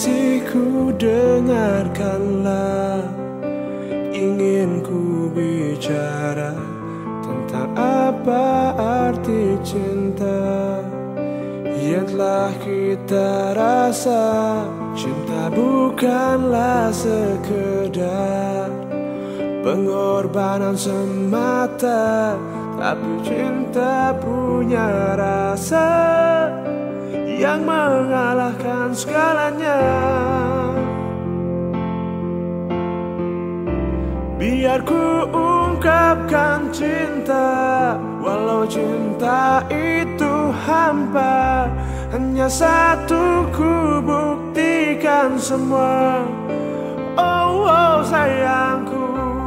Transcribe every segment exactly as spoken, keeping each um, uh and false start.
Kekasihku, dengarkanlah, ingin ku bicara tentang apa arti cinta yang telah kita rasa. Cinta bukanlah sekedar pengorbanan semata, tapi cinta punya rasa yang mengalahkan segalanya. Biar ku ungkapkan cinta, walau cinta itu hampa. Hanya satu ku buktikan semua, oh, oh sayangku.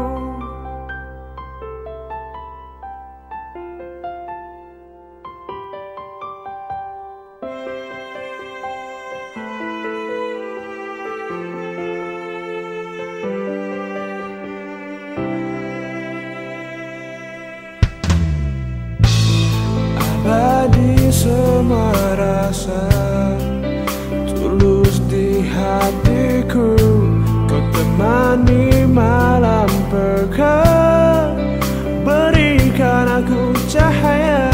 Abadi semua rasa tulus di hatiku, kau temani malam pekat, berikan aku cahaya.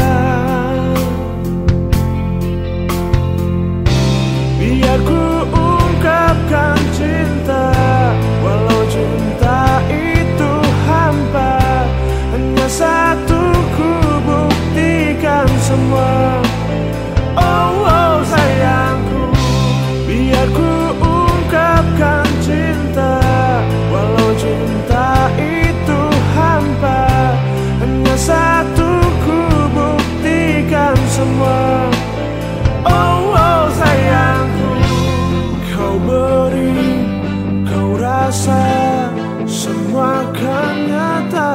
Biar ku ungkapkan cinta, walau cinta itu hampa. Hanya satu ku buktikan semua, oh, oh sayangku. Biar ku ungkapkan cinta, walau cinta itu hampa. Hanya satu ku buktikan semua, oh, oh sayangku. Kau beri, kau rasa, semua kan nyata.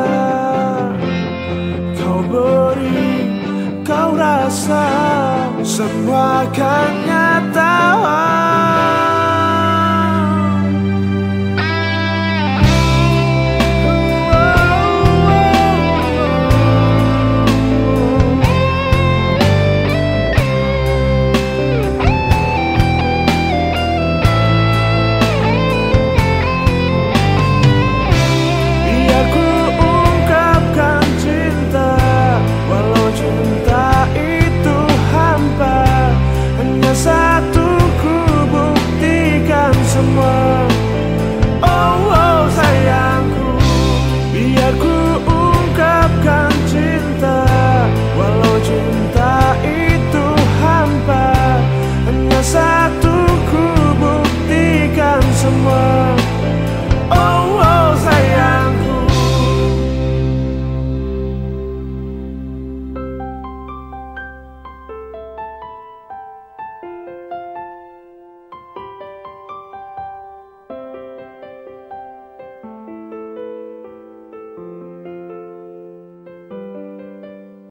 Kau beri, kau rasa, semua kan nyata. Satu ku buktikan semua, oh, oh sayangku. Biar ku ungkapkan cinta, walau cinta itu hampa. Hanya satu ku buktikan semua, oh, oh sayangku.